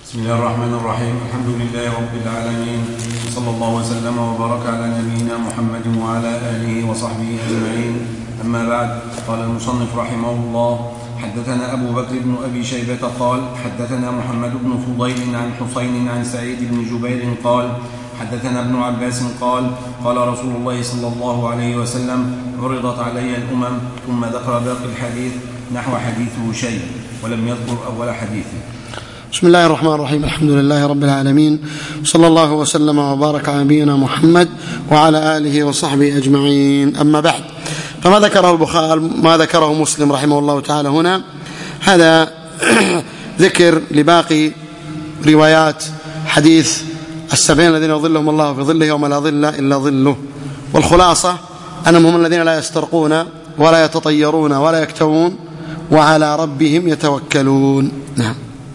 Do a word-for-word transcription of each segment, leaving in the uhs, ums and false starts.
بسم الله الرحمن الرحيم. الحمد لله رب العالمين، صلى الله وسلم وبارك على نبينا محمد وعلى آله وصحبه أجمعين. أما بعد، قال المصنف رحمه الله: حدثنا أبو بكر بن أبي شيبة قال حدثنا محمد بن فضيل عن حسين عن سعيد بن جبير قال حدثنا ابن عباس قال قال رسول الله صلى الله عليه وسلم: عرضت علي الأمم، ثم ذكر باقي الحديث نحو حديثه شيء، ولم يذكر أول حديثه. بسم الله الرحمن الرحيم. الحمد لله رب العالمين، صلى الله وسلم وبارك على نبينا محمد وعلى آله وصحبه أجمعين. أما بعد، فما ذكره البخاري ما ذكره مسلم رحمه الله تعالى هنا هذا ذكر لباقي روايات حديث السبعين الذين يظلهم الله في ظله يوم لا ظل إلا ظله، والخلاصة أنهم هم الذين لا يسترقون ولا يتطيرون ولا يكتوون وعلى ربهم يتوكلون. نعم.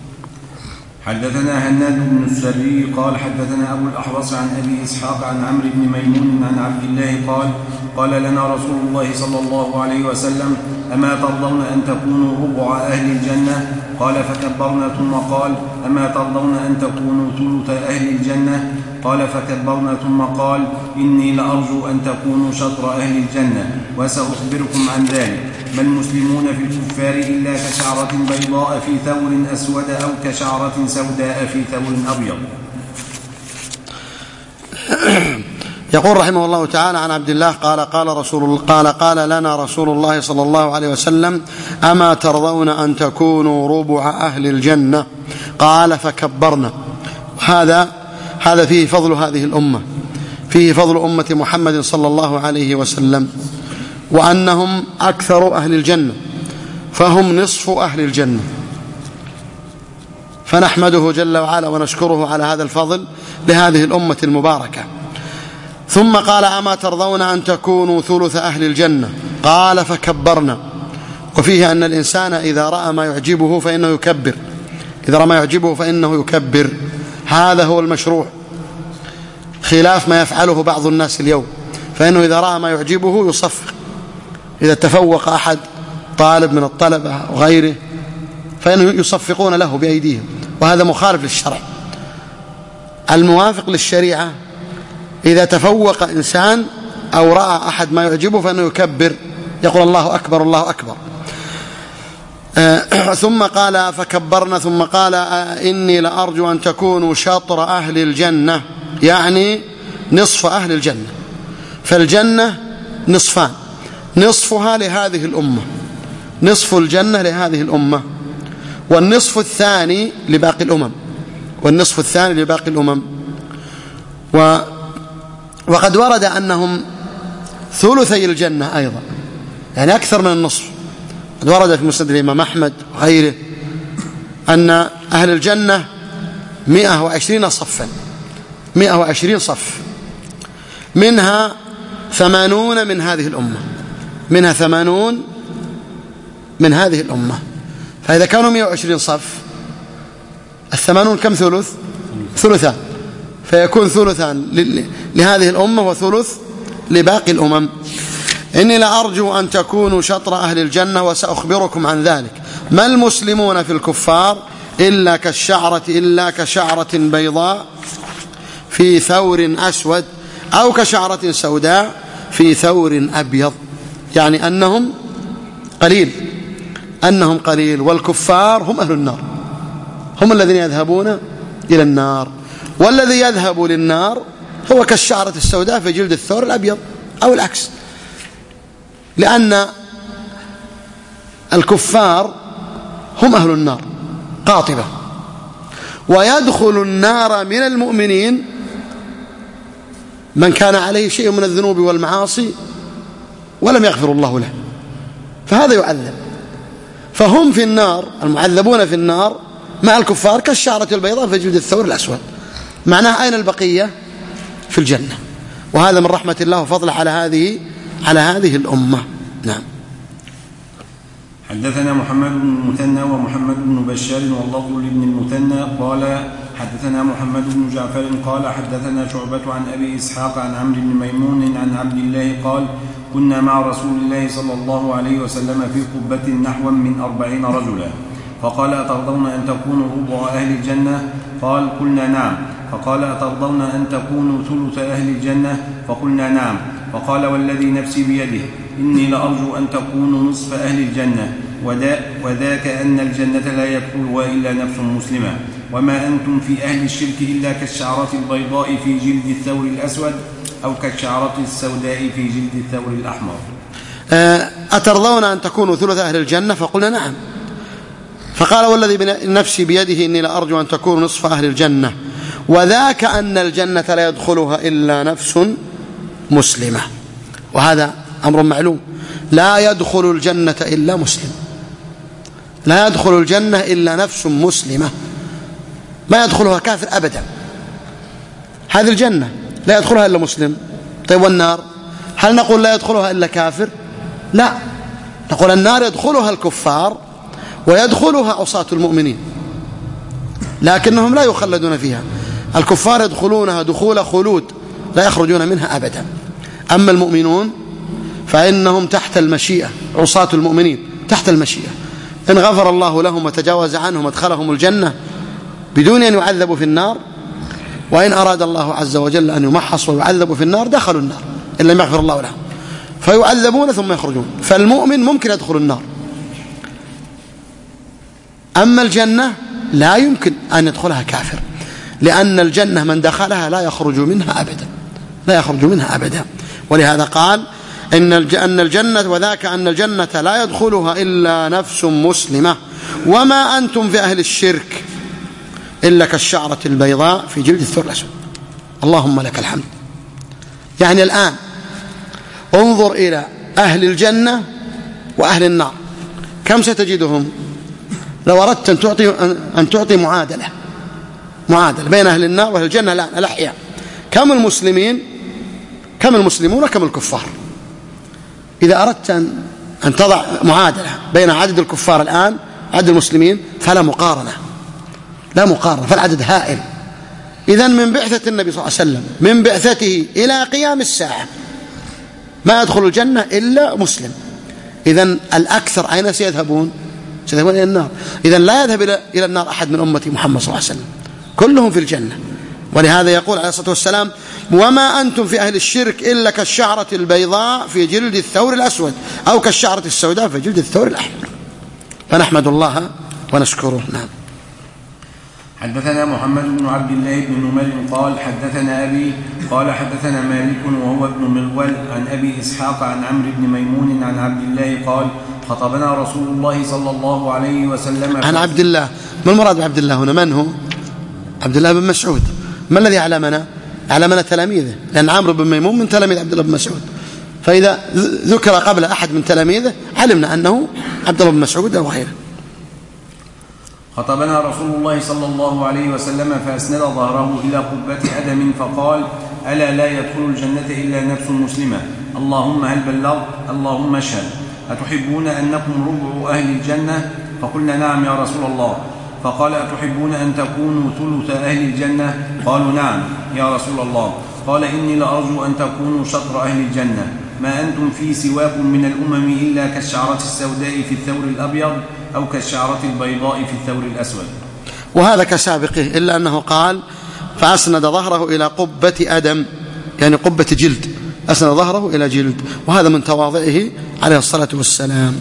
حدثنا هناد بن السري قال حدثنا أبو الأحوص عن أبي إسحاق عن عمرو بن ميمون عن عبد الله قال قال لنا رسول الله صلى الله عليه وسلم: أما ترضون أن تكونوا ربع أهل الجنة؟ قال فكبرنا، ثم قال: أما ترضون أن تكونوا ثلث أهل الجنة؟ قال فكبرنا، ثم قال: إني لأرجو أن تكونوا شطر أهل الجنة، وسأخبركم عن ذلك. ما المسلمون في الكفار إلا كشعرة بيضاء في ثور أسود، أو كشعرة سوداء في ثور أبيض. يقول رحمه الله تعالى عن عبد الله قال قال رسول قال قال لنا رسول الله صلى الله عليه وسلم: أما ترضون أن تكونوا ربع أهل الجنة؟ قال فكبرنا. هذا هذا فيه فضل هذه الأمة، فيه فضل أمة محمد صلى الله عليه وسلم، وأنهم أكثر أهل الجنة، فهم نصف أهل الجنة، فنحمده جل وعلا ونشكره على هذا الفضل لهذه الأمة المباركة. ثم قال: أما ترضون أن تكونوا ثلث أهل الجنة؟ قال فكبرنا. وفيه أن الإنسان إذا رأى ما يعجبه فإنه يكبر، إذا رأى ما يعجبه فإنه يكبر، هذا هو المشروع، خلاف ما يفعله بعض الناس اليوم، فإنه إذا رأى ما يعجبه يصفق. إذا تفوق أحد طالب من الطلبة وغيره فإنه يصفقون له بأيديهم، وهذا مخالف للشرع. الموافق للشريعة إذا تفوق إنسان أو رأى أحد ما يعجبه فإنه يكبر، يقول: الله أكبر الله أكبر. آه ثم قال فكبرنا، ثم قال: آه إني لأرجو أن تكونوا شطر أهل الجنة، يعني نصف أهل الجنة. فالجنة نصفان، نصفها لهذه الأمة، نصف الجنة لهذه الأمة، والنصف الثاني لباقي الأمم، والنصف الثاني لباقي الأمم. و وقد ورد أنهم ثلثي الجنة أيضا، يعني أكثر من النصف. قد ورد في مسند الإمام أحمد وغيره أن أهل الجنة مئة وعشرين صفا، مئة وعشرين صف، منها ثمانون من هذه الأمة، منها ثمانون من هذه الأمة. فإذا كانوا مئة وعشرين صف، الثمانون كم ثلث؟ ثلثان، فيكون ثلثان لهذه الأمة وثلث لباقي الأمم. إني لأرجو أن تكونوا شطر أهل الجنة، وسأخبركم عن ذلك. ما المسلمون في الكفار إلا كالشعرة إلا كشعرة بيضاء في ثور أسود، أو كشعرة سوداء في ثور أبيض، يعني أنهم قليل، أنهم قليل. والكفار هم أهل النار، هم الذين يذهبون إلى النار، والذي يذهب للنار هو كالشعرة السوداء في جلد الثور الأبيض، أو العكس، لأن الكفار هم أهل النار قاطبة، ويدخل النار من المؤمنين من كان عليه شيء من الذنوب والمعاصي ولم يغفر الله له، فهذا يعذب. فهم في النار، المعذبون في النار مع الكفار كالشعرة البيضاء في جلد الثور الأسود. معناه أين البقية؟ في الجنة. وهذا من رحمة الله وفضله على هذه على هذه الأمة. نعم. حدثنا محمد بن المثنى ومحمد بن بشار واللفظ لابن المثنى قال حدثنا محمد بن جعفر قال حدثنا شعبة عن أبي إسحاق عن عمرو بن ميمون عن عبد الله قال: كنا مع رسول الله صلى الله عليه وسلم في قبة نحو من أربعين رجلا، فقال أترضون أن تكونوا ربع أهل الجنة؟ قال قلنا نعم. فقال أترضون أن تكونوا ثلث أهل الجنة؟ فقلنا نعم. فقال والذي نفسي بيده إني لأرجو أن تكونوا نصف أهل الجنة، وذاك أن الجنة لا يدخلها إلا نفس مسلمة، وما أنتم في أهل الشرك إلا كالشعرة البيضاء في جلد الثور الأسود أو كالشعرة السوداء في جلد الثور الأحمر. أترضون أن تكونوا ثلث أهل الجنة؟ فقلنا نعم. فقال والذي نفسي بيده إني لأرجو أن تكونوا نصف أهل الجنة، وذاك أن الجنة لا يدخلها إلا نفس مسلمة. وهذا أمر معلوم، لا يدخل الجنة إلا مسلم، لا يدخل الجنة إلا نفس مسلمة، ما يدخلها كافر أبدا. هذه الجنة لا يدخلها إلا مسلم. طيب والنار؟ هل نقول لا يدخلها إلا كافر؟ لا، نقول النار يدخلها الكفار ويدخلها عصاة المؤمنين، لكنهم لا يخلدون فيها. الكفار يدخلونها دخول خلود لا يخرجون منها أبدا، أما المؤمنون فإنهم تحت المشيئة، عصاة المؤمنين تحت المشيئة، إن غفر الله لهم وتجاوز عنهم ادخلهم الجنة بدون أن يعذبوا في النار، وإن أراد الله عز وجل أن يمحصوا ويعذبوا في النار دخلوا النار إن لم يغفر الله لهم، فيعذبون ثم يخرجون. فالمؤمن ممكن يدخل النار، أما الجنة لا يمكن أن يدخلها كافر، لأن الجنة من دخلها لا يخرج منها أبدا، لا يخرج منها أبدا. ولهذا قال إن الجنة وذاك أن الجنة لا يدخلها إلا نفس مسلمة، وما أنتم في أهل الشرك إلا كالشعرة البيضاء في جلد الثور الأسود. اللهم لك الحمد. يعني الآن انظر إلى أهل الجنة وأهل النار، كم ستجدهم لو أردت أن تعطي, أن تعطي معادلة معادلة بين أهل النار وأهل الجنة الآن الأحياء؟ كم المسلمين، كم المسلمون وكم الكفار؟ إذا أردت أن تضع معادلة بين عدد الكفار الآن عدد المسلمين فلا مقارنة، لا مقارنة، فالعدد هائل. إذن من بعثة النبي صلى الله عليه وسلم من بعثته إلى قيام الساعة ما يدخل الجنة إلا مسلم. إذن الأكثر أين سيذهبون؟ سيذهبون إلى النار. إذن لا يذهب إلى النار أحد من أمة محمد صلى الله عليه وسلم، كلهم في الجنة. ولهذا يقول عليه الصلاة والسلام وما أنتم في أهل الشرك إلا كالشعرة البيضاء في جلد الثور الأسود أو كالشعرة السوداء في جلد الثور الأحمر. فنحمد الله ونشكره. نعم. حدثنا محمد بن عبد الله بن نمير قال حدثنا أبي قال حدثنا مالك وهو ابن مغول عن أبي إسحاق عن عمرو بن ميمون عن عبد الله قال خطبنا رسول الله صلى الله عليه وسلم. عن عبد الله، ما المراد بعبد الله هنا؟ من هو؟ عبد الله بن مسعود. ما الذي علمنا؟ علمنا تلاميذه، لأن عمرو بن ميمون من تلاميذ عبد الله بن مسعود، فإذا ذكر قبل أحد من تلاميذه علمنا أنه عبد الله بن مسعود أو غيره. خطبنا رسول الله صلى الله عليه وسلم فأسند ظهره إلى قبة أدم فقال ألا لا يدخل الجنة إلا نفس مسلمة، اللهم هل بلغت؟ اللهم اشهد. أتحبون أنكم ربع أهل الجنة؟ فقلنا نعم يا رسول الله. فقال أتحبون أن تكونوا ثلث أهل الجنة؟ قالوا نعم يا رسول الله. قال إني لأرجو أن تكونوا شطر أهل الجنة، ما أنتم في سواكم من الأمم إلا كالشعرة السوداء في الثور الأبيض أو كالشعرة البيضاء في الثور الأسود. وهذا كسابقه، إلا أنه قال فأسند ظهره إلى قبة أدم، يعني قبة جلد، أسند ظهره إلى جلد، وهذا من تواضعه عليه الصلاة والسلام.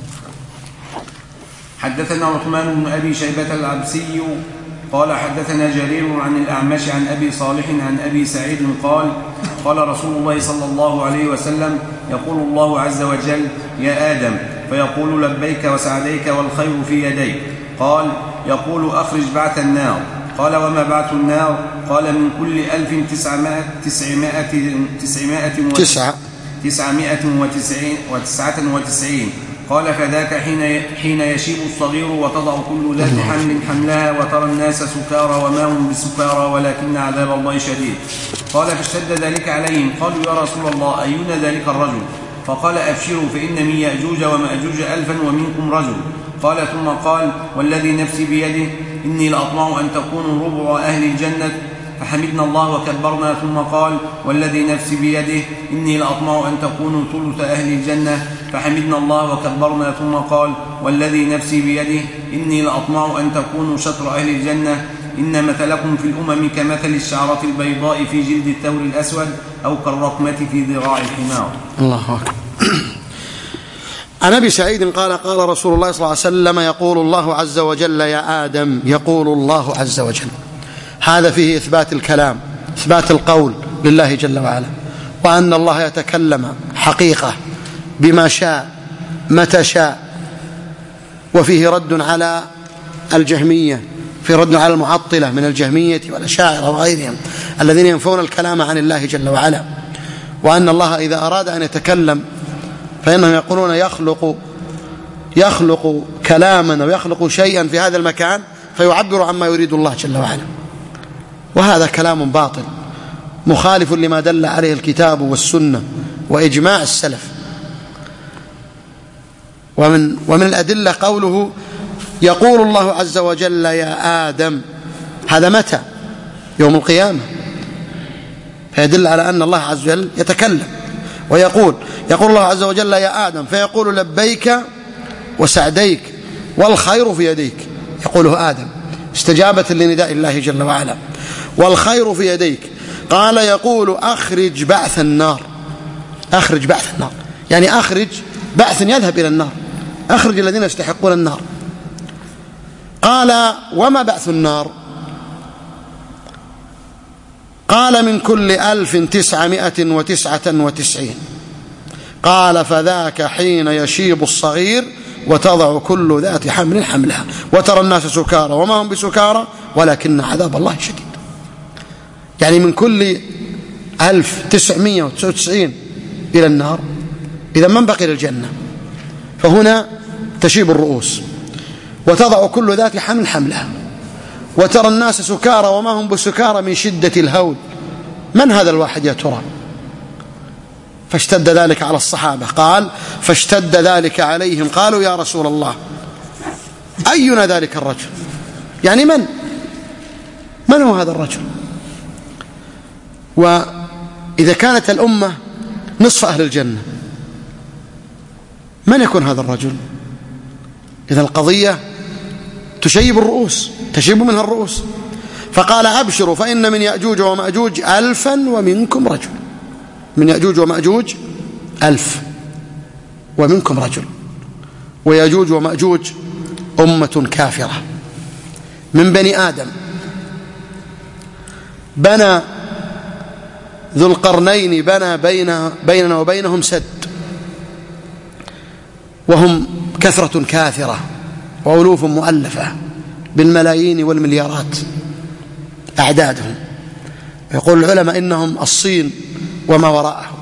حدثنا عثمان بن أبي شيبة العبسي قال حدثنا جرير عن الأعمش عن أبي صالح عن أبي سعيد قال قال رسول الله صلى الله عليه وسلم يقول الله عز وجل يا آدم، فيقول لبيك وسعديك والخير في يديك. قال يقول أخرج بعث النار. قال وما بعث النار؟ قال من كل ألف تسعمائة تسعمائة تسعمائة تسعمائة وتسعة وتسعين. قال فذاك حين حين يشيب الصغير وتضع كل ذات حمل حملها وترى الناس سكارى وما هم بسكارى ولكن عذاب الله شديد. قال فاشتد ذلك عليهم قالوا يا رسول الله أينا ذلك الرجل؟ فقال أبشروا فإن من يأجوج ومأجوج ألفا ومنكم رجل. قال ثم قال والذي نفسي بيده إني لأطمع أن تكونوا ربع أهل الجنة فحمدنا الله وكبرنا ثم قال والذي نفسي بيده إني لأطمع أن تكونوا ثلث أهل الجنة فحمدنا الله وكبرنا ثم قال والذي نفسي بيده إني لأطمع أن تكونوا شطر أهل الجنة إن مثلكم في الأمم كمثل الشعرة البيضاء في جلد الثور الأسود أو كالرقمة في ذراع الحمار. الله أكبر. عن أبي سعيد قال قال رسول الله صلى الله عليه وسلم يقول الله عز وجل يا آدم يقول الله عز وجل. هذا فيه إثبات الكلام، إثبات القول لله جل وعلا، وأن الله يتكلم حقيقة بما شاء متى شاء. وفيه رد على الجهمية، في رد على المعطلة من الجهمية والأشاعرة وغيرهم الذين ينفون الكلام عن الله جل وعلا، وأن الله إذا أراد أن يتكلم فإنهم يقولون يخلق يخلق كلاما ويخلق شيئا في هذا المكان فيعبر عما يريد الله جل وعلا، وهذا كلام باطل مخالف لما دل عليه الكتاب والسنة وإجماع السلف. ومن, ومن الأدلة قوله يقول الله عز وجل يا آدم، هذا متى؟ يوم القيامة، فيدل على أن الله عز وجل يتكلم ويقول. يقول الله عز وجل يا آدم فيقول لبيك وسعديك والخير في يديك، يقوله آدم استجابة لنداء الله جل وعلا، والخير في يديك. قال يقول أخرج بعث النار، أخرج بعث النار يعني أخرج بعث يذهب إلى النار، أخرج الذين يستحقون النار. قال وما بعث النار؟ قال من كل ألف تسعمائة وتسعة وتسعين. قال فذاك حين يشيب الصغير وتضع كل ذات حمل حملها وترى الناس سكارى وما هم بسكارى ولكن عذاب الله شديد. يعني من كل ألف تسعمائة وتسعة وتسعين إلى النار، إذا من بقي للجنة. فهنا تشيب الرؤوس وتضع كل ذات حمل حملها وترى الناس سكارى وما هم بسكارى من شدة الهول. من هذا الواحد يا ترى؟ فاشتد ذلك على الصحابة. قال فاشتد ذلك عليهم قالوا يا رسول الله أينا ذلك الرجل؟ يعني من من هو هذا الرجل؟ وإذا كانت الأمة نصف أهل الجنة من يكون هذا الرجل؟ إذا القضية تشيب الرؤوس، تشيب منها الرؤوس. فقال أبشروا فإن من يأجوج ومأجوج ألفا ومنكم رجل، من يأجوج ومأجوج ألف ومنكم رجل. ويأجوج ومأجوج أمة كافرة من بني آدم. بنى ذو القرنين بنى بين بيننا وبينهم سد، وهم كثرة كاثرة وألوف مؤلفة بالملايين والمليارات أعدادهم. يقول العلماء إنهم الصين وما وراءه.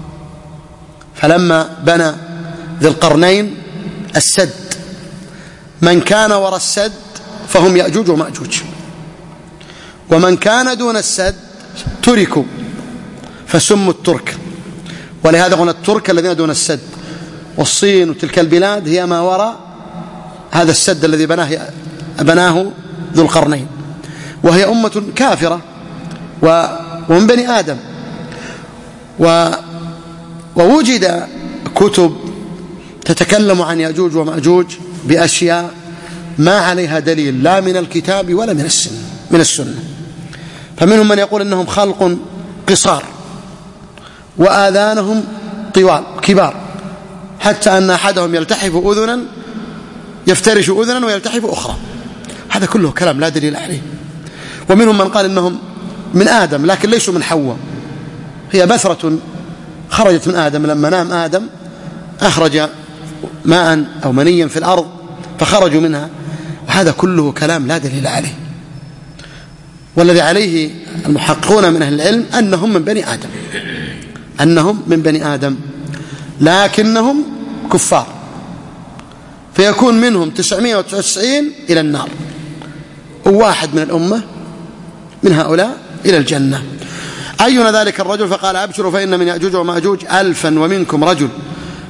فلما بنى ذي القرنين السد، من كان وراء السد فهم يأجوج ومأجوج، ومن كان دون السد تركوا فسموا الترك. ولهذا قلنا الترك الذين دون السد، والصين وتلك البلاد هي ما وراء هذا السد الذي بناه بناه ذو القرنين، وهي أمة كافرة ومن بني آدم. و ووجد كتب تتكلم عن يأجوج ومأجوج بأشياء ما عليها دليل لا من الكتاب ولا من السنة من السنة. فمنهم من يقول إنهم خلق قصار وآذانهم طوال كبار، حتى أن أحدهم يلتحف أذنا يفترش أذنا ويلتحف أخرى. هذا كله كلام لا دليل عليه. ومنهم من قال إنهم من آدم لكن ليسوا من حواء، هي بثرة خرجت من آدم. لما نام آدم أخرج ماء أو منيا في الأرض فخرجوا منها. وهذا كله كلام لا دليل عليه. والذي عليه المحققون من أهل العلم أنهم من بني آدم، أنهم من بني آدم لكنهم كفار، فيكون منهم تسعمائة وتسعة وتسعين إلى النار وواحد من الأمة من هؤلاء إلى الجنة. أينا ذلك الرجل؟ فقال أبشروا فإن من يأجوج ومأجوج ألفا ومنكم رجل.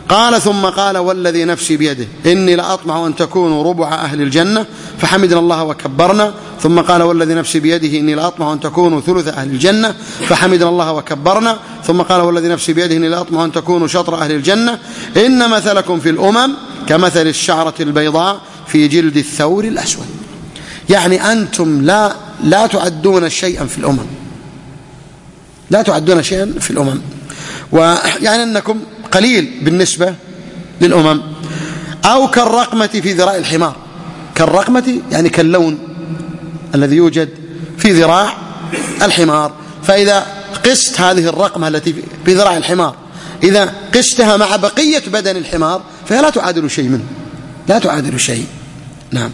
قال ثم قال والذي نفسي بيده إني لأطمع أن تكونوا ربع أهل الجنة فحمدنا الله وكبرنا. ثم قال والذي نفسي بيده إني لأطمع أن تكونوا ثلث أهل الجنة فحمدنا الله وكبرنا. ثم قال والذي نفسي بيده إني لأطمع أن تكونوا شطر أهل الجنة إن مثلكم في الأمم كمثل الشعرة البيضاء في جلد الثور الأسود. يعني أنتم لا, لا تعدون شيئا في الأمم، لا تعدون شيئا في الأمم، ويعني أنكم قليل بالنسبة للأمم. أو كالرقمة في ذراع الحمار، كالرقمة يعني كاللون الذي يوجد في ذراع الحمار. فإذا قست هذه الرقمة التي في ذراع الحمار إذا قستها مع بقية بدن الحمار فهي لا تعادل شيء منه، لا تعادل شيء. نعم.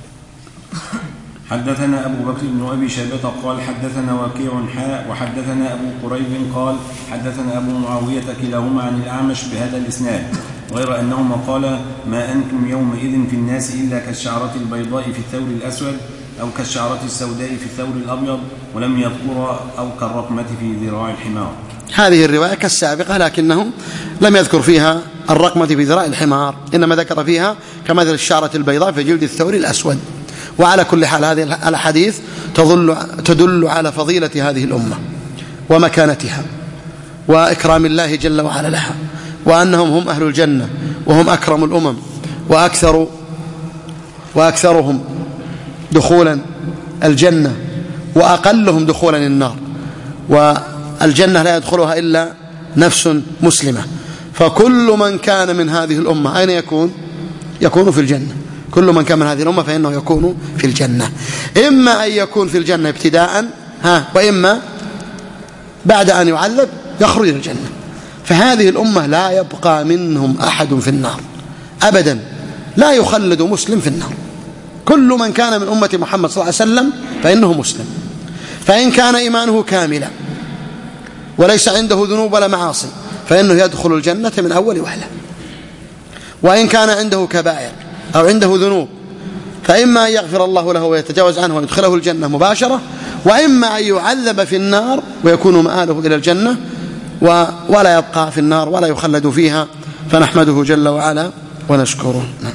حدثنا أبو بكر بن أبي شيبة قال حدثنا وكيع حاء وحدثنا أبو قريب قال حدثنا أبو معاوية كلاهما عن الأعمش بهذا الإسناد، غير أنهما قال ما أنتم يومئذ في الناس إلا كالشعرة البيضاء في الثور الأسود أو كالشعرة السوداء في الثور الأبيض، ولم يذكر أو كالرقمة في ذراع الحمار. هذه الرواية كالسابقة لكنه لم يذكر فيها الرقمة في ذراع الحمار، إنما ذكر فيها كمثل الشعرة البيضاء في جلد الثور الأسود. وعلى كل حال هذه الأحاديث تدل, تدل على فضيلة هذه الأمة ومكانتها وإكرام الله جل وعلا لها، وأنهم هم أهل الجنة وهم أكرم الأمم وأكثر وأكثرهم دخولا الجنة وأقلهم دخولا النار، والجنة لا يدخلها إلا نفس مسلمة. فكل من كان من هذه الأمة أين يكون؟ يكون في الجنة. كل من كان من هذه الأمة فإنه يكون في الجنة، إما أن يكون في الجنة ابتداء ها وإما بعد أن يعذب يخرج الجنة. فهذه الأمة لا يبقى منهم أحد في النار أبدا، لا يخلد مسلم في النار. كل من كان من أمة محمد صلى الله عليه وسلم فإنه مسلم، فإن كان إيمانه كاملا وليس عنده ذنوب ولا معاصي فإنه يدخل الجنة من أول وهلة. وإن كان عنده كبائر أو عنده ذنوب فإما أن يغفر الله له ويتجاوز عنه ويدخله الجنة مباشرة، وإما أن يعذب في النار ويكون مآله إلى الجنة ولا يبقى في النار ولا يخلد فيها. فنحمده جل وعلا ونشكره. نعم.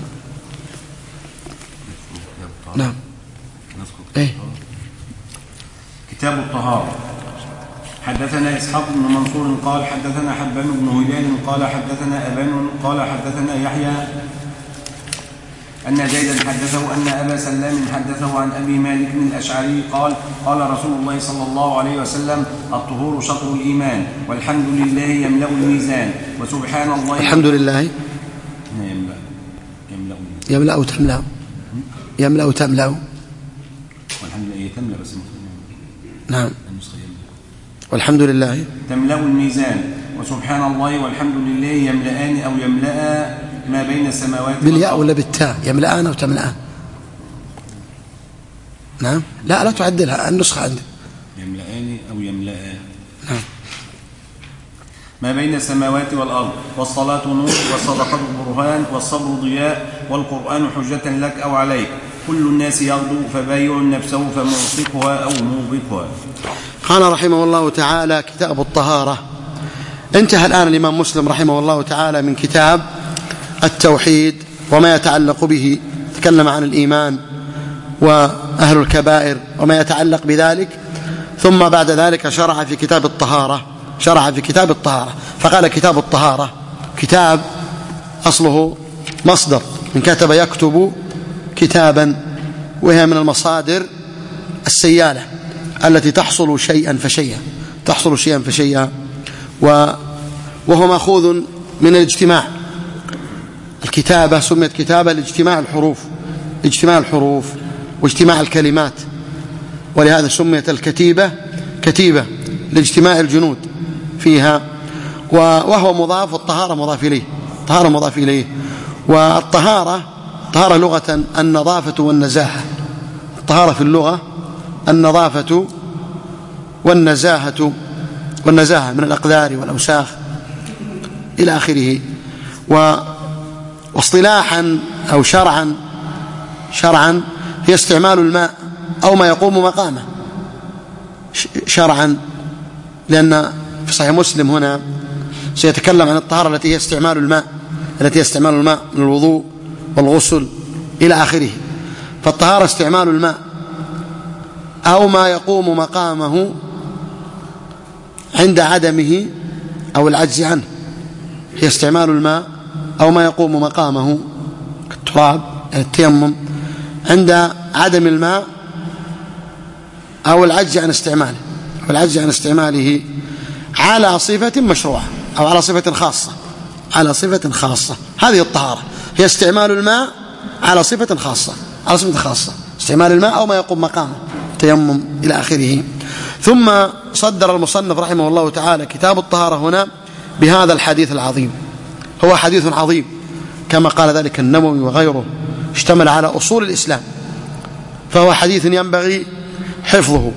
نعم. إيه؟ كتاب الطهارة. حدثنا إسحاق بن منصور قال حدثنا حبان بن هلال قال حدثنا أبان قال حدثنا يحيى أن زيدا حدثه أن أبا سلام حدثه عن أبي مالك الأشعري قال قال رسول الله صلى الله عليه وسلم الطهور شطر الإيمان والحمد لله يملأ الميزان وسبحان الله الحمد لله يملأ يملأ تملأ يملأ تملأ والحمد لله تملأ بس نعم والحمد لله تملأ الميزان وسبحان الله والحمد لله يملأان أو يملأ ما بين السماوات بالياء ولا بالتاء؟ يملأان أو تملأان؟ نعم. لا لا تعدلها النسخة عندي. يملأان أو يملأ. نعم. ما بين السماوات والأرض والصلاة نور والصدقة برهان والصبر ضياء والقرآن حجة لك أو عليك كل الناس يغدو فبايع نفسه فموثقها أو موبقها. قال رحمه الله تعالى كتاب الطهارة. انتهى الآن الإمام مسلم رحمه الله تعالى من كتاب التوحيد وما يتعلق به، تكلم عن الإيمان وأهل الكبائر وما يتعلق بذلك، ثم بعد ذلك شرع في كتاب الطهارة شرع في كتاب الطهارة فقال كتاب الطهارة كتاب أصله مصدر من كتب يكتب كتابا، وهي من المصادر السيالة التي تحصل شيئا فشيئا تحصل شيئا فشيئا وهو مأخوذ من الاجتماع. الكتابة سميت كتابة لاجتماع الحروف اجتماع الحروف واجتماع الكلمات، ولهذا سميت الكتيبة كتيبة لاجتماع الجنود فيها. وهو مضاف والطهارة مضاف إليه طهارة مضاف إليه والطهارة طهارة لغة النظافة والنزاهة. الطهارة في اللغة النظافة والنزاهة والنزاهة من الأقذار والأوساخ إلى آخره. واصطلاحا أو شرعا شرعا هي استعمال الماء أو ما يقوم مقامه شرعا، لأن في صحيح مسلم هنا سيتكلم عن الطهارة التي هي استعمال الماء التي استعمال الماء من الوضوء والغسل إلى آخره. فالطهارة استعمال الماء أو ما يقوم مقامه عند عدمه أو العجز عنه، هي استعمال الماء أو ما يقوم مقامه كالتراب التيمم عند عدم الماء أو العجز عن استعماله أو العجز عن استعماله على صفة مشروعة أو على صفة خاصة على صفة خاصة. هذه الطهارة هي استعمال الماء على صفة خاصة على صفة خاصة استعمال الماء أو ما يقوم مقامه تيمم إلى آخره. ثم صدر المصنف رحمه الله تعالى كتاب الطهارة هنا بهذا الحديث العظيم. هو حديث عظيم كما قال ذلك النووي وغيره، اشتمل على أصول الإسلام، فهو حديث ينبغي حفظه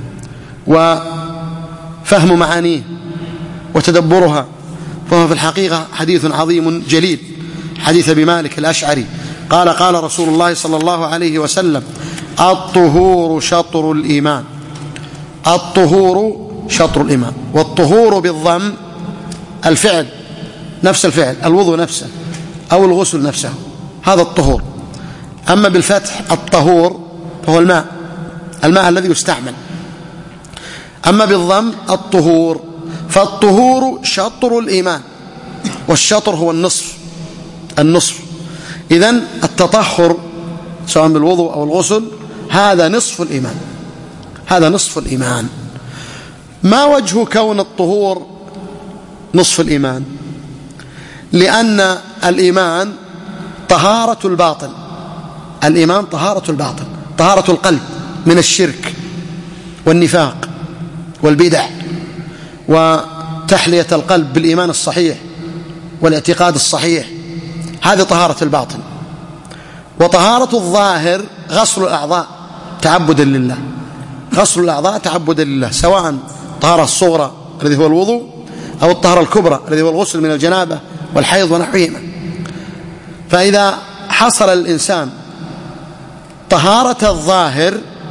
وفهم معانيه وتدبرها، فهو في الحقيقة حديث عظيم جليل. حديث أبي مالك الأشعري قال قال رسول الله صلى الله عليه وسلم: الطهور شطر الإيمان. الطهور شطر الإيمان. والطهور بالضم الفعل نفس الفعل، الوضوء نفسه أو الغسل نفسه، هذا الطهور. أما بالفتح الطهور فهو الماء الماء الذي يستعمل. أما بالضم الطهور، فالطهور شطر الإيمان، والشطر هو النصف النصف إذن التطهر سواء بالوضوء أو الغسل هذا نصف الإيمان هذا نصف الإيمان. ما وجه كون الطهور نصف الإيمان؟ لأن الإيمان طهارة الباطن الإيمان طهارة الباطن طهارة القلب من الشرك والنفاق والبدع، وتحلية القلب بالإيمان الصحيح والاعتقاد الصحيح، هذه طهارة الباطن. وطهارة الظاهر غسل الأعضاء تعبدا لله غسل الأعضاء تعبدا لله، سواء الطهارة الصغرى الذي هو الوضوء أو الطهارة الكبرى الذي هو الغسل من الجنابة والحيض ونحوهما. فإذا حصل الإنسان طهارة الظاهر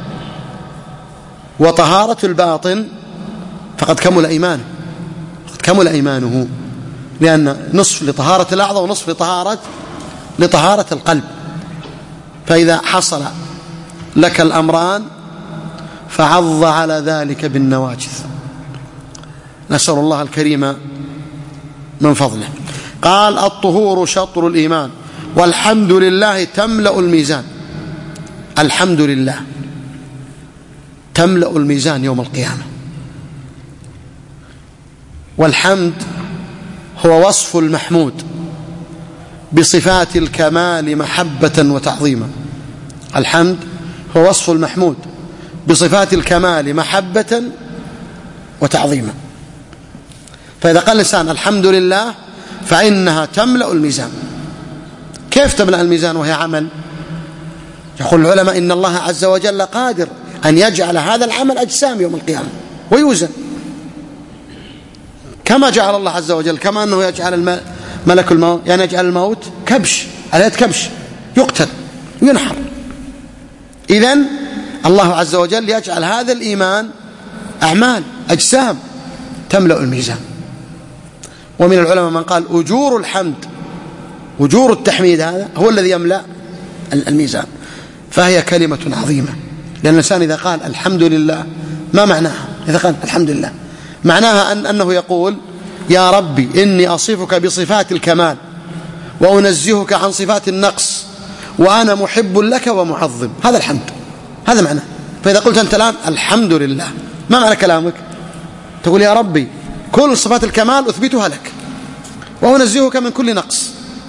وطهارة الباطن فقد كمل إيمانه فقد كمل إيمانه لأن نصف لطهارة الأعضاء ونصف لطهارة لطهارة القلب. فإذا حصل لك الأمران فعض على ذلك بالنواجذ، نسأل الله الكريم من فضله. قال: الطهور شطر الإيمان والحمد لله تملأ الميزان. الحمد لله تملأ الميزان يوم القيامة. والحمد هو وصف المحمود بصفات الكمال محبة وتعظيما. الحمد هو وصف المحمود بصفات الكمال محبة وتعظيما. فإذا قال الإنسان الحمد لله فإنها تملأ الميزان. كيف تملأ الميزان وهي عمل؟ يقول العلماء إن الله عز وجل قادر أن يجعل هذا العمل أجسام يوم القيامة ويوزن، كما جعل الله عز وجل، كما أنه يجعل ملك الموت يعني يجعل الموت كبش على يد كبش يقتل وينحر. إذن الله عز وجل يجعل هذا الإيمان أعمال أجسام تملأ الميزان. ومن العلماء من قال أجور الحمد أجور التحميد هذا هو الذي يملأ الميزان. فهي كلمة عظيمة، لأن الإنسان إذا قال الحمد لله ما معناها؟ إذا قال الحمد لله معناها أن أنه يقول: يا ربي إني أصفك بصفات الكمال وأنزهك عن صفات النقص وأنا محب لك ومعظم. هذا الحمد، هذا معناه. فإذا قلت أنت الآن الحمد لله ما معنى كلامك؟ تقول: يا ربي كل صفات الكمال أثبتها لك وأنزهك من كل نقص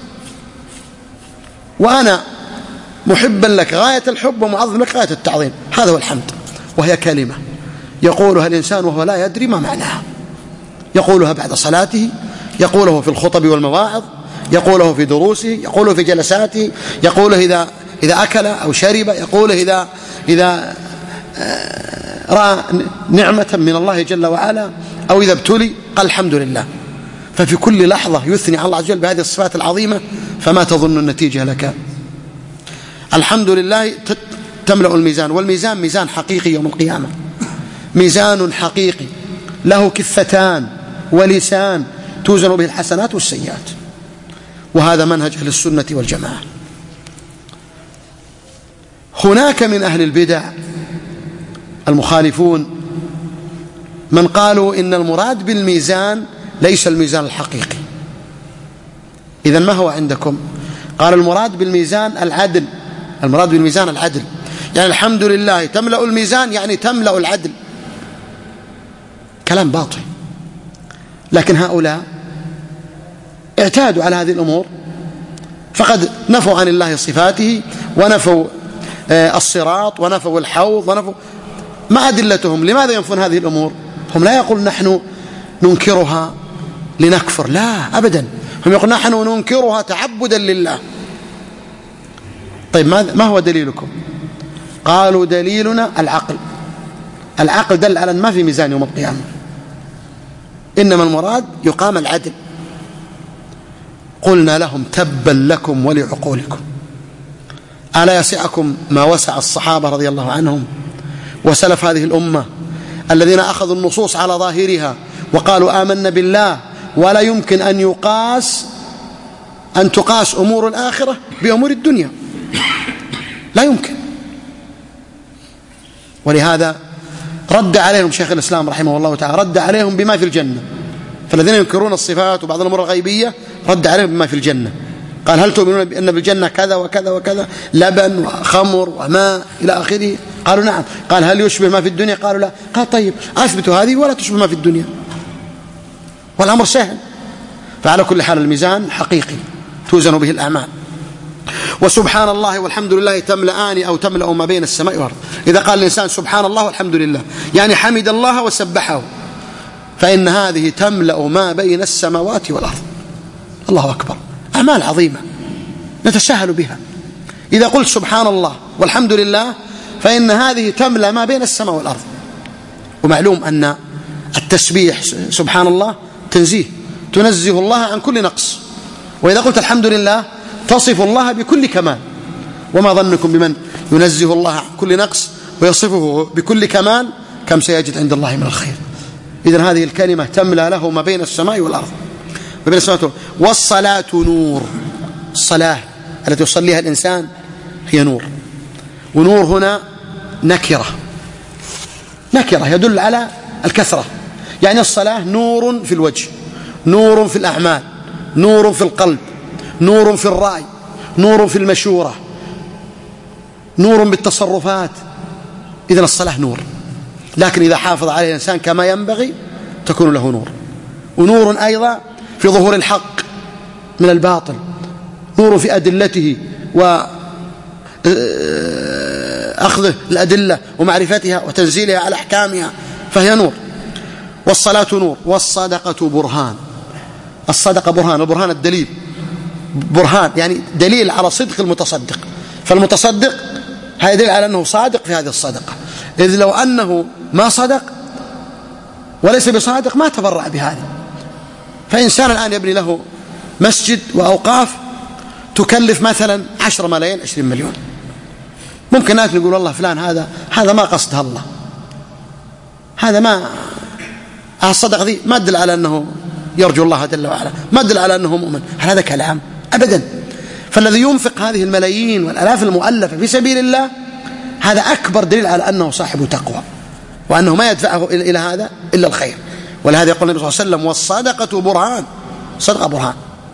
وأنا محبا لك غاية الحب ومعظم لك غاية التعظيم. هذا هو الحمد. وهي كلمة يقولها الإنسان وهو لا يدري ما معناها، يقولها بعد صلاته، يقوله في الخطب والمواعظ، يقوله في دروسه، يقوله في جلساته، يقوله إذا إذا أكل أو شرب، يقوله إذا إذا رأى نعمة من الله جل وعلا أو إذا ابتلي قال الحمد لله. ففي كل لحظة يثني على الله عز وجل بهذه الصفات العظيمة. فما تظن النتيجة لك؟ الحمد لله تملأ الميزان. والميزان ميزان حقيقي يوم القيامة، ميزان حقيقي له كفتان ولسان توزن به الحسنات والسيئات. وهذا منهج أهل السنة والجماعة. هناك من أهل البدع المخالفون من قالوا إن المراد بالميزان ليس الميزان الحقيقي. إذن ما هو عندكم؟ قال المراد بالميزان العدل. المراد بالميزان العدل، يعني الحمد لله تملأ الميزان يعني تملأ العدل. كلام باطل. لكن هؤلاء اعتادوا على هذه الأمور، فقد نفوا عن الله صفاته ونفوا الصراط ونفوا الحوض ونفوا. ما أدلتهم؟ لماذا ينفون هذه الأمور؟ هم لا يقول نحن ننكرها لنكفر، لا أبدا، هم يقول نحن ننكرها تعبدا لله. طيب ما هو دليلكم؟ قالوا دليلنا العقل. العقل دل على أن ما في ميزان يوم القيامة، إنما المراد يقام العدل. قلنا لهم تبا لكم ولعقولكم، ألا يسعكم ما وسع الصحابة رضي الله عنهم وسلف هذه الأمة الذين أخذوا النصوص على ظاهرها وقالوا آمنا بالله، ولا يمكن أن يقاس أن تقاس أمور الآخرة بأمور الدنيا، لا يمكن. ولهذا رد عليهم شيخ الإسلام رحمه الله تعالى، رد عليهم بما في الجنة. فالذين ينكرون الصفات وبعض الأمور الغيبية رد عليهم بما في الجنة. قال هل تؤمنون بأن في الجنة كذا وكذا وكذا، لبن وخمر وماء إلى آخره؟ قالوا نعم. قال هل يشبه ما في الدنيا؟ قالوا لا. قال طيب أثبتوا هذه ولا تشبه ما في الدنيا، والأمر سهل. فعلى كل حال الميزان حقيقي توزن به الأعمال. وسبحان الله والحمد لله تملأان أو تملأ ما بين السماء والأرض. إذا قال الإنسان سبحان الله والحمد لله يعني حمد الله وسبحه، فإن هذه تملأ ما بين السماوات والأرض. الله أكبر، أعمال عظيمة نتساهل بها. إذا قلت سبحان الله والحمد لله فإن هذه تملأ ما بين السماء والأرض. ومعلوم أن التسبيح سبحان الله تنزيه، تنزه الله عن كل نقص. وإذا قلت الحمد لله تصف الله بكل كمال. وما ظنكم بمن ينزه الله عن كل نقص ويصفه بكل كمال؟ كم سيجد عند الله من الخير. إذن هذه الكلمة تملأ له ما بين السماء والأرض. وبين السماء والأرض. والصلاة نور. الصلاة التي يصليها الإنسان هي نور. ونور هنا نكرة، نكرة يدل على الكثرة. يعني الصلاة نور في الوجه، نور في الأعمال، نور في القلب، نور في الرأي، نور في المشورة، نور بالتصرفات. إذن الصلاة نور، لكن إذا حافظ عليه الإنسان كما ينبغي تكون له نور. ونور أيضا في ظهور الحق من الباطل، نور في أدلته وأخذه الأدلة ومعرفتها وتنزيلها على أحكامها، فهي نور. والصلاة نور. والصدقة برهان. الصدقة برهان، البرهان الدليل، برهان يعني دليل على صدق المتصدق. فالمتصدق هذا يدل على أنه صادق في هذه الصدقة، إذ لو أنه ما صدق وليس بصادق ما تبرع بهذا. فإنسان الآن يبني له مسجد وأوقاف تكلف مثلا عشر ملايين عشرين مليون، ممكن ناس نقول والله فلان هذا هذا ما قصدها الله، هذا ما الصدقة ذي ما تدل على أنه يرجو الله جل وعلا، ما تدل على أنه مؤمن. هذا كلام أبدا. فالذي ينفق هذه الملايين والآلاف المؤلفة في سبيل الله هذا أكبر دليل على أنه صاحب تقوى، وأنه ما يدفعه إلى هذا إلا الخير. ولهذا يقول النبي صلى الله عليه وسلم والصدقة برهان. صدقة برهان.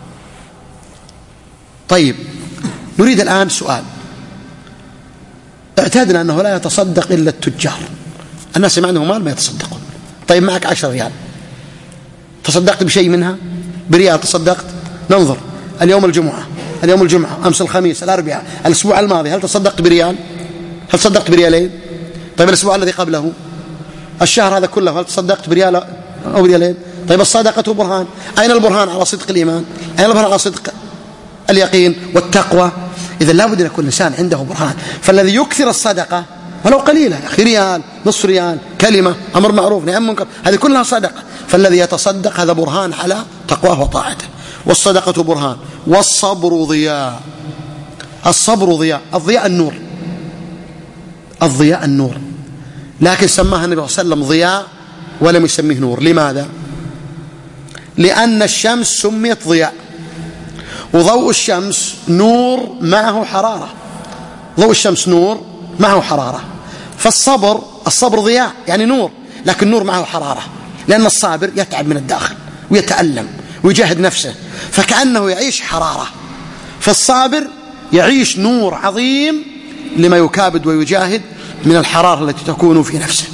طيب نريد الآن سؤال. اعتادنا أنه لا يتصدق إلا التجار، الناس ما عندهم مال ما يتصدقون. طيب معك عشر ريال، تصدقت بشيء منها؟ بريال تصدقت؟ ننظر اليوم الجمعة، اليوم الجمعة، أمس الخميس، الأربعاء، الأسبوع الماضي، هل تصدقت بريال؟ هل تصدقت بريالين؟ طيب الأسبوع الذي قبله، الشهر هذا كله، هل تصدقت بريال أو بريالين؟ طيب الصدقة برهان. أين البرهان على صدق الإيمان؟ أين البرهان على صدق اليقين والتقوى؟ إذا لا بد أن يكون الإنسان عنده برهان. فالذي يكثر الصدقة ولو قليلة، يا أخي ريال، نصف ريال، كلمة، أمر معروف نهي عن منكر، هذه كلها صدقة. فالذي يتصدق هذا برهان على تقواه وطاعته. والصدقة برهان. والصبر ضياء. الصبر ضياء، الضياء النور، الضياء النور، لكن سماها النبي صلى الله عليه وسلم ضياء ولم يسميه نور. لماذا؟ لأن الشمس سميت ضياء، وضوء الشمس نور معه حرارة، ضوء الشمس نور معه حرارة. فالصبر الصبر ضياء يعني نور، لكن نور معه حرارة، لأن الصابر يتعب من الداخل ويتألم ويجاهد نفسه، فكأنه يعيش حرارة. فالصابر يعيش نور عظيم لما يكابد ويجاهد من الحرارة التي تكون في نفسه.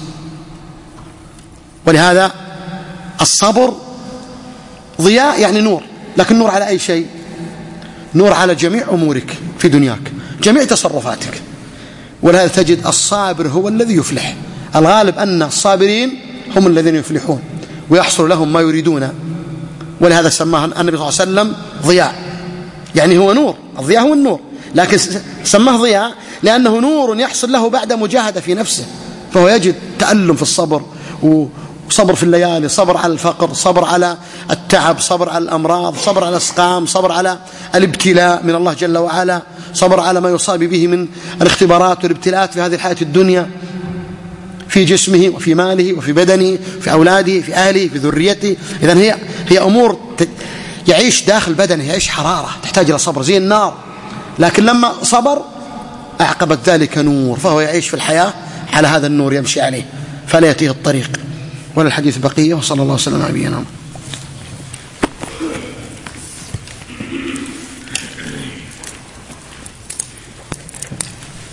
ولهذا الصبر ضياء يعني نور، لكن نور على أي شيء؟ نور على جميع أمورك في دنياك، جميع تصرفاتك. ولهذا تجد الصابر هو الذي يفلح. الغالب أن الصابرين هم الذين يفلحون ويحصل لهم ما يريدون. ولهذا سماه النبي صلى الله عليه وسلم ضياء، يعني هو نور، الضياء هو النور، لكن سماه ضياء لأنه نور يحصل له بعد مجاهدة في نفسه، فهو يجد تألم في الصبر، وصبر في الليالي، صبر على الفقر، صبر على التعب، صبر على الأمراض، صبر على الأسقام، صبر على الابتلاء من الله جل وعلا، صبر على ما يصاب به من الاختبارات والابتلاءات في هذه الحياة الدنيا، في جسمه وفي ماله وفي بدنه، في أولاده، في أهله، في ذريته. إذن هي هي أمور يعيش داخل بدنه، يعيش حرارة تحتاج إلى صبر زي النار، لكن لما صبر أعقبت ذلك نور، فهو يعيش في الحياة على هذا النور، يمشي عليه فلا يأتيه الطريق. وللحديث بقية، وصلى الله وسلم على نبينا محمد.